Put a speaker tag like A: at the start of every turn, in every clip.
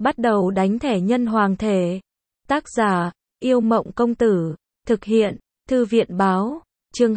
A: Bắt đầu đánh thẻ nhân hoàng thể. Tác giả, Yêu Mộng Công Tử. Thực hiện, Thư viện Báo. Chương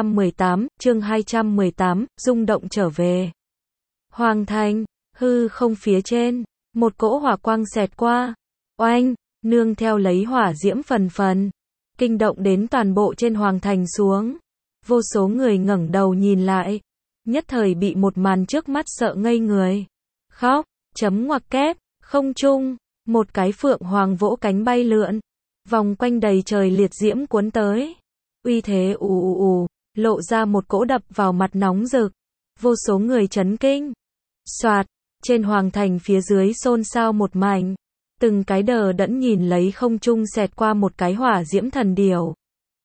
A: 218, rung động trở về. Hoàng thành, hư không phía trên, một cỗ hỏa quang xẹt qua. Oanh, nương theo lấy hỏa diễm phần phần, kinh động đến toàn bộ trên hoàng thành xuống. Vô số người ngẩng đầu nhìn lại, nhất thời bị một màn trước mắt sợ ngây người. Khóc, chấm ngoặc kép, không trung, một cái phượng hoàng vỗ cánh bay lượn, vòng quanh đầy trời liệt diễm cuốn tới. Uy thế ù, lộ ra một cỗ đập vào mặt nóng rực. Vô số người chấn kinh. Soạt, trên hoàng thành phía dưới xôn xao một mảnh. Từng cái đờ đẫn nhìn lấy không trung xẹt qua một cái hỏa diễm thần điểu.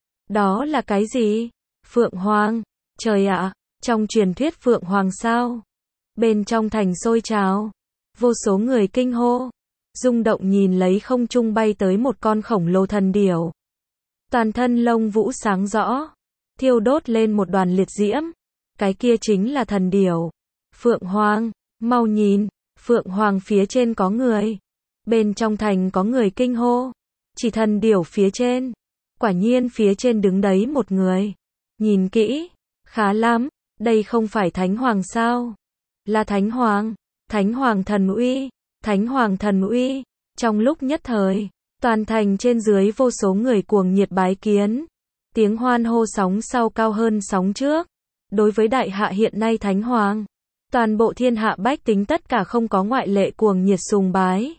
A: Đó là cái gì? Phượng hoàng. Trời ạ, trong truyền thuyết phượng hoàng sao? Bên trong thành sôi trào. Vô số người kinh hô. Rung động nhìn lấy không trung bay tới một con khổng lồ thần điểu. Toàn thân lông vũ sáng rõ, thiêu đốt lên một đoàn liệt diễm. Cái kia chính là thần điểu. Phượng hoàng, mau nhìn, phượng hoàng phía trên có người. Bên trong thành có người kinh hô. Chỉ thần điểu phía trên. Quả nhiên phía trên đứng đấy một người. Nhìn kỹ, khá lắm, đây không phải thánh hoàng sao? Là thánh hoàng, thánh hoàng thần uy, thánh hoàng thần uy. Trong lúc nhất thời, toàn thành trên dưới vô số người cuồng nhiệt bái kiến. Tiếng hoan hô sóng sau cao hơn sóng trước. Đối với đại hạ hiện nay thánh hoàng, toàn bộ thiên hạ bách tính tất cả không có ngoại lệ cuồng nhiệt sùng bái.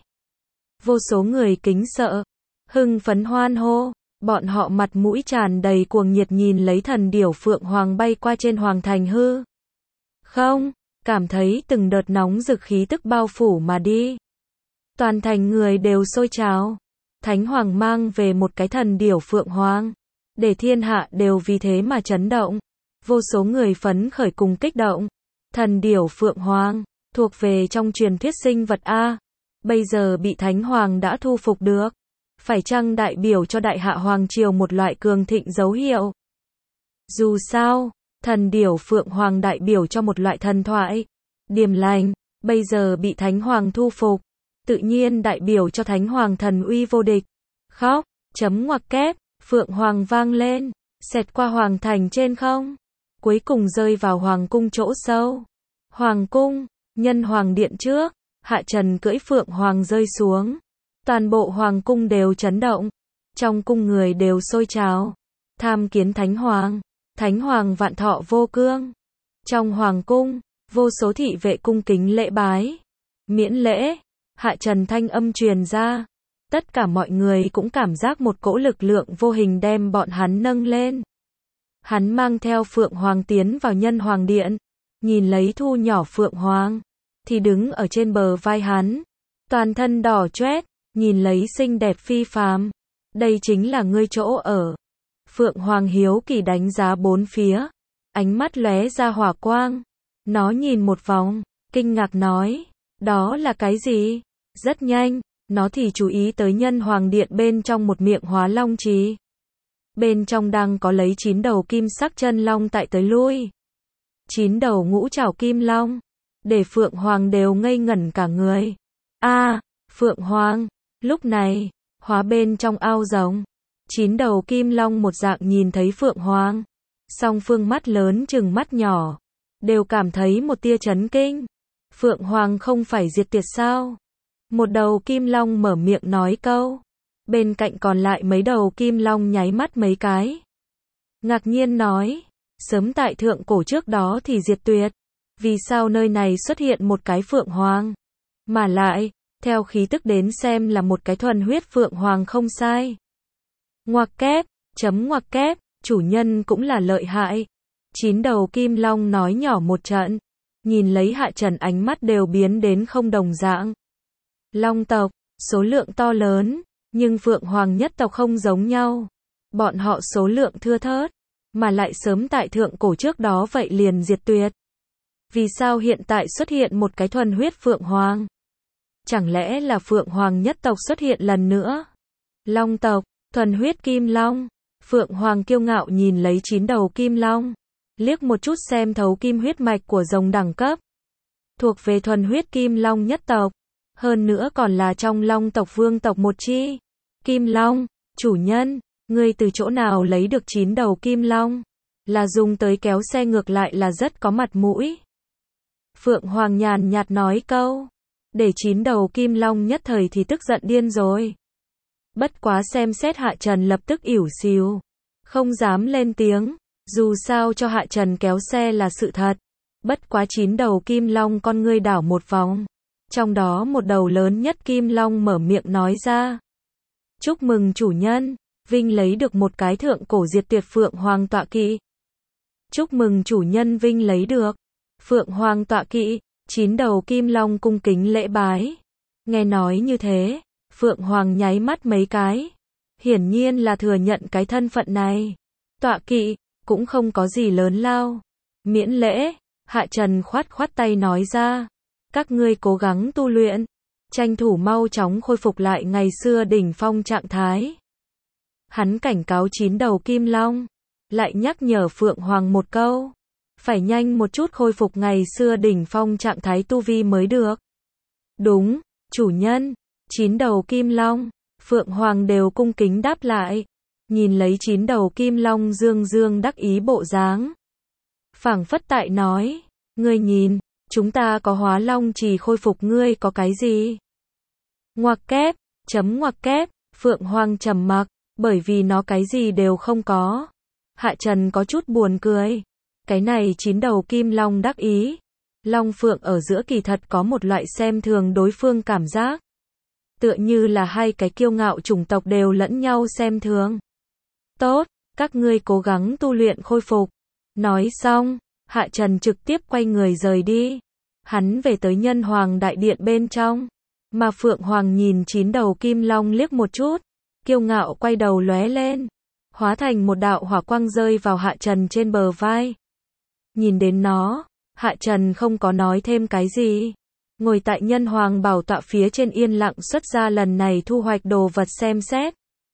A: Vô số người kính sợ, hưng phấn hoan hô, bọn họ mặt mũi tràn đầy cuồng nhiệt nhìn lấy thần điểu phượng hoàng bay qua trên hoàng thành hư. Không, cảm thấy từng đợt nóng rực khí tức bao phủ mà đi. Toàn thành người đều sôi trào. Thánh hoàng mang về một cái thần điểu phượng hoàng, để thiên hạ đều vì thế mà chấn động. Vô số người phấn khởi cùng kích động. Thần điểu phượng hoàng, thuộc về trong truyền thuyết sinh vật A. Bây giờ bị thánh hoàng đã thu phục được. Phải chăng đại biểu cho đại hạ hoàng triều một loại cường thịnh dấu hiệu? Dù sao, thần điểu phượng hoàng đại biểu cho một loại thần thoại, điềm lành. Bây giờ bị thánh hoàng thu phục, tự nhiên đại biểu cho thánh hoàng thần uy vô địch. Khóc, chấm ngoặc kép, phượng hoàng vang lên, xẹt qua hoàng thành trên không. Cuối cùng rơi vào hoàng cung chỗ sâu. Hoàng cung, nhân hoàng điện trước, Hạ Trần cưỡi phượng hoàng rơi xuống. Toàn bộ hoàng cung đều chấn động. Trong cung người đều sôi trào. Tham kiến thánh hoàng vạn thọ vô cương. Trong hoàng cung, vô số thị vệ cung kính lễ bái. Miễn lễ, Hạ Trần thanh âm truyền ra. Tất cả mọi người cũng cảm giác một cỗ lực lượng vô hình đem bọn hắn nâng lên. Hắn mang theo phượng hoàng tiến vào nhân hoàng điện. Nhìn lấy thu nhỏ phượng hoàng, thì đứng ở trên bờ vai hắn. Toàn thân đỏ chót, nhìn lấy xinh đẹp phi phàm. Đây chính là ngươi chỗ ở. Phượng hoàng hiếu kỳ đánh giá bốn phía. Ánh mắt lóe ra hỏa quang. Nó nhìn một vòng, kinh ngạc nói. Đó là cái gì? Rất nhanh, nó thì chú ý tới nhân hoàng điện bên trong một miệng hóa long trì. Bên trong đang có lấy 9 đầu kim sắc chân long tại tới lui. 9 đầu ngũ trảo kim long. Để phượng hoàng đều ngây ngẩn cả người. Phượng hoàng, lúc này, hóa bên trong ao rồng. 9 đầu kim long một dạng nhìn thấy phượng hoàng. Song phương mắt lớn chừng mắt nhỏ. Đều cảm thấy một tia chấn kinh. Phượng hoàng không phải diệt tuyệt sao? Một đầu kim long mở miệng nói câu. Bên cạnh còn lại mấy đầu kim long nháy mắt mấy cái. Ngạc nhiên nói. Sớm tại thượng cổ trước đó thì diệt tuyệt. Vì sao nơi này xuất hiện một cái phượng hoàng? Mà lại, theo khí tức đến xem là một cái thuần huyết phượng hoàng không sai. Ngoặc kép, chấm ngoặc kép, chủ nhân cũng là lợi hại. 9 đầu kim long nói nhỏ một trận. Nhìn lấy Hạ Trần ánh mắt đều biến đến không đồng dạng. Long tộc, số lượng to lớn, nhưng phượng hoàng nhất tộc không giống nhau. Bọn họ số lượng thưa thớt, mà lại sớm tại thượng cổ trước đó vậy liền diệt tuyệt. Vì sao hiện tại xuất hiện một cái thuần huyết phượng hoàng? Chẳng lẽ là phượng hoàng nhất tộc xuất hiện lần nữa? Long tộc, thuần huyết kim long. Phượng hoàng kiêu ngạo nhìn lấy 9 đầu kim long. Liếc một chút xem thấu kim huyết mạch của rồng đẳng cấp. Thuộc về thuần huyết kim long nhất tộc. hơn nữa còn là trong Long tộc Vương tộc một chi. Kim Long, chủ nhân, ngươi từ chỗ nào lấy được 9 đầu Kim Long? Là dùng tới kéo xe ngược lại là rất có mặt mũi. Phượng Hoàng nhàn nhạt nói câu, để 9 đầu Kim Long nhất thời thì tức giận điên rồi. Bất quá xem xét Hạ Trần lập tức ỉu xìu, không dám lên tiếng, dù sao cho Hạ Trần kéo xe là sự thật. Bất quá 9 đầu Kim Long con ngươi đảo một vòng, trong đó một đầu lớn nhất Kim Long mở miệng nói ra. Chúc mừng chủ nhân, Vinh lấy được một cái thượng cổ diệt tuyệt Phượng Hoàng tọa kỵ. Chúc mừng chủ nhân Vinh lấy được Phượng Hoàng tọa kỵ. 9 đầu Kim Long cung kính lễ bái. Nghe nói như thế, Phượng Hoàng nháy mắt mấy cái. Hiển nhiên là thừa nhận cái thân phận này. Tọa kỵ, cũng không có gì lớn lao. Miễn lễ, Hạ Trần khoát khoát tay nói ra. Các ngươi cố gắng tu luyện, tranh thủ mau chóng khôi phục lại ngày xưa đỉnh phong trạng thái. Hắn cảnh cáo 9 đầu Kim Long, lại nhắc nhở Phượng Hoàng một câu. Phải nhanh một chút khôi phục ngày xưa đỉnh phong trạng thái tu vi mới được. Đúng, chủ nhân. 9 đầu Kim Long, Phượng Hoàng đều cung kính đáp lại. Nhìn lấy 9 đầu Kim Long dương dương đắc ý bộ dáng. Phảng phất tại nói, ngươi nhìn, chúng ta có Hóa Long chỉ khôi phục ngươi có cái gì? Ngoặc kép, ngoặc kép, Phượng Hoàng trầm mặc, bởi vì nó cái gì đều không có. Hạ Trần có chút buồn cười. Cái này 9 đầu Kim Long đắc ý. Long Phượng ở giữa kỳ thật có một loại xem thường đối phương cảm giác. Tựa như là hai cái kiêu ngạo chủng tộc đều lẫn nhau xem thường. Tốt, các ngươi cố gắng tu luyện khôi phục. Nói xong, Hạ Trần trực tiếp quay người rời đi. Hắn về tới Nhân Hoàng đại điện bên trong. Mà Phượng Hoàng nhìn 9 đầu Kim Long liếc một chút. Kiêu ngạo quay đầu lóe lên. Hóa thành một đạo hỏa quang rơi vào Hạ Trần trên bờ vai. Nhìn đến nó, Hạ Trần không có nói thêm cái gì. Ngồi tại Nhân Hoàng bảo tọa phía trên yên lặng xuất ra lần này thu hoạch đồ vật xem xét.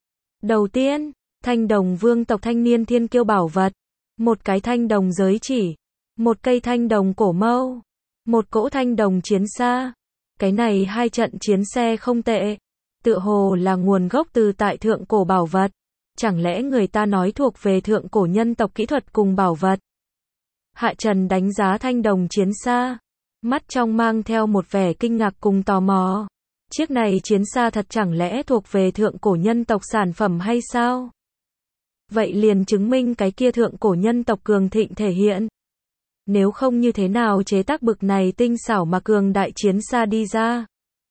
A: Đầu tiên, Thanh Đồng Vương tộc thanh niên thiên kiêu bảo vật. Một cái thanh đồng giới chỉ. Một cây thanh đồng cổ mâu. Một cỗ thanh đồng chiến xa. Cái này hai trận chiến xe không tệ. Tựa hồ là nguồn gốc từ tại thượng cổ bảo vật. Chẳng lẽ người ta nói thuộc về thượng cổ nhân tộc kỹ thuật cùng bảo vật? Hạ Trần đánh giá thanh đồng chiến xa. Mắt trong mang theo một vẻ kinh ngạc cùng tò mò. Chiếc này chiến xa thật chẳng lẽ thuộc về thượng cổ nhân tộc sản phẩm hay sao? Vậy liền chứng minh cái kia thượng cổ nhân tộc cường thịnh thể hiện. Nếu không như thế nào chế tác bực này tinh xảo mà cường đại chiến xa đi ra?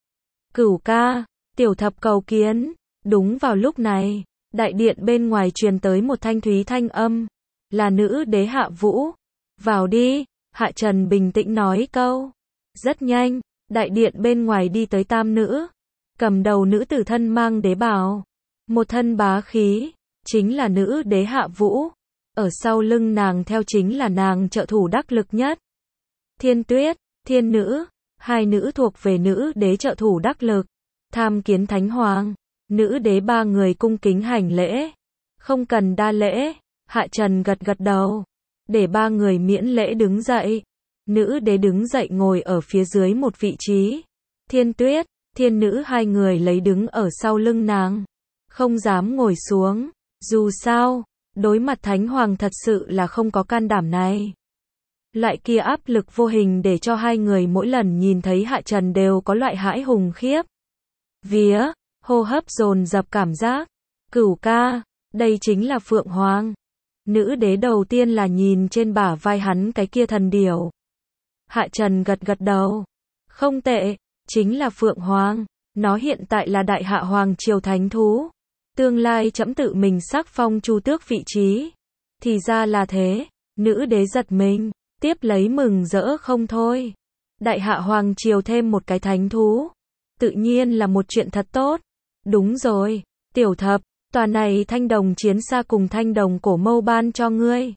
A: Cửu ca, tiểu thập cầu kiến. Đúng vào lúc này, đại điện bên ngoài truyền tới một thanh thúy thanh âm. Là nữ đế Hạ Vũ. Vào đi, Hạ Trần bình tĩnh nói câu. Rất nhanh, đại điện bên ngoài đi tới tam nữ. Cầm đầu nữ tử thân mang đế bào. Một thân bá khí, chính là nữ đế Hạ Vũ. Ở sau lưng nàng theo chính là nàng trợ thủ đắc lực nhất. Thiên Tuyết, Thiên Nữ, hai nữ thuộc về nữ đế trợ thủ đắc lực. Tham Kiến Thánh Hoàng, nữ đế ba người cung kính hành lễ. Không cần đa lễ, Hạ Trần gật gật đầu. Để ba người miễn lễ đứng dậy. Nữ đế đứng dậy ngồi ở phía dưới một vị trí. Thiên Tuyết, Thiên Nữ hai người lấy đứng ở sau lưng nàng. Không dám ngồi xuống. Dù sao, đối mặt Thánh Hoàng thật sự là không có can đảm này. Loại kia áp lực vô hình để cho hai người mỗi lần nhìn thấy Hạ Trần đều có loại hãi hùng khiếp vía, hô hấp dồn dập cảm giác. Cửu ca, đây chính là Phượng Hoàng. Nữ đế đầu tiên là nhìn trên bả vai hắn cái kia thần điểu. Hạ Trần gật gật đầu. Không tệ, chính là Phượng Hoàng. Nó hiện tại là Đại Hạ Hoàng triều thánh thú. Tương lai trẫm tự mình sắc phong chu tước vị trí. Thì ra là thế. Nữ đế giật mình, tiếp lấy mừng rỡ không thôi. Đại Hạ Hoàng triều thêm một cái thánh thú. Tự nhiên là một chuyện thật tốt. Đúng rồi, tiểu thập, tòa này thanh đồng chiến xa cùng thanh đồng cổ mâu ban cho ngươi.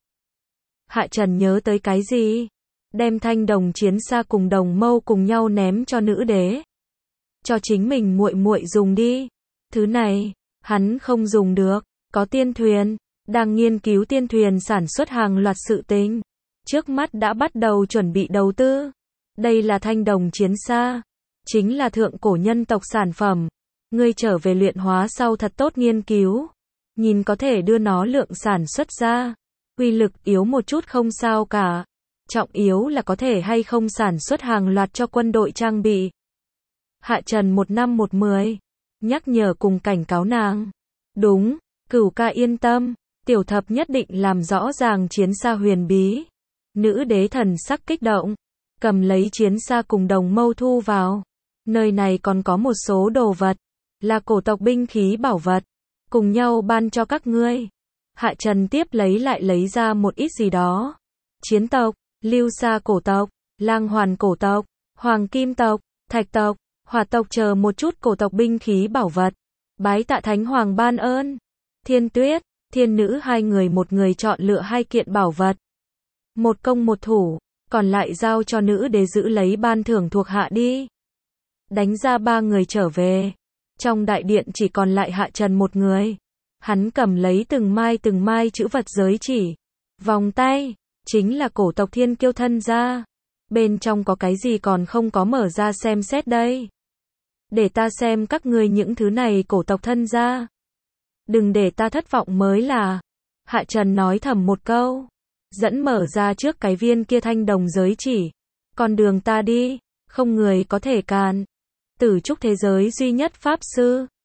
A: Hạ Trần nhớ tới cái gì? Đem thanh đồng chiến xa cùng đồng mâu cùng nhau ném cho nữ đế. Cho chính mình muội muội dùng đi. Thứ này, hắn không dùng được. Có tiên thuyền, đang nghiên cứu tiên thuyền sản xuất hàng loạt sự tình. Trước mắt đã bắt đầu chuẩn bị đầu tư. Đây là thanh đồng chiến xa. chính là thượng cổ nhân tộc sản phẩm. Ngươi trở về luyện hóa sau thật tốt nghiên cứu, nhìn có thể đưa nó lượng sản xuất ra. Uy lực yếu một chút không sao cả. Trọng yếu là có thể hay không sản xuất hàng loạt cho quân đội trang bị. Hạ Trần 1 năm 110, nhắc nhở cùng cảnh cáo nàng. Đúng, Cửu ca yên tâm, tiểu thập nhất định làm rõ ràng chiến xa huyền bí. Nữ đế thần sắc kích động, cầm lấy chiến xa cùng đồng mâu thu vào. Nơi này còn có một số đồ vật, là cổ tộc binh khí bảo vật, cùng nhau ban cho các ngươi. Hạ Trần tiếp lấy ra một ít gì đó. Chiến tộc, Lưu Sa cổ tộc, Lang Hoàn cổ tộc, Hoàng Kim tộc, Thạch tộc, Hỏa tộc chờ một chút cổ tộc binh khí bảo vật. Bái tạ Thánh Hoàng ban ơn. Thiên Tuyết, Thiên Nữ hai người một người chọn lựa 2 kiện bảo vật. Một công một thủ, còn lại giao cho nữ đế giữ lấy ban thưởng thuộc hạ đi. Đánh ra 3 người trở về. Trong đại điện chỉ còn lại Hạ Trần một người. Hắn cầm lấy từng mai chữ vật giới chỉ. Vòng tay, chính là cổ tộc Thiên Kiêu thân gia. Bên trong có cái gì còn không có mở ra xem xét đây. Để ta xem các ngươi những thứ này cổ tộc thân gia. Đừng để ta thất vọng mới là. Hạ Trần nói thầm một câu. Dẫn mở ra trước cái viên kia thanh đồng giới chỉ. Con đường ta đi, không người có thể cản. Tử trúc thế giới duy nhất pháp sư.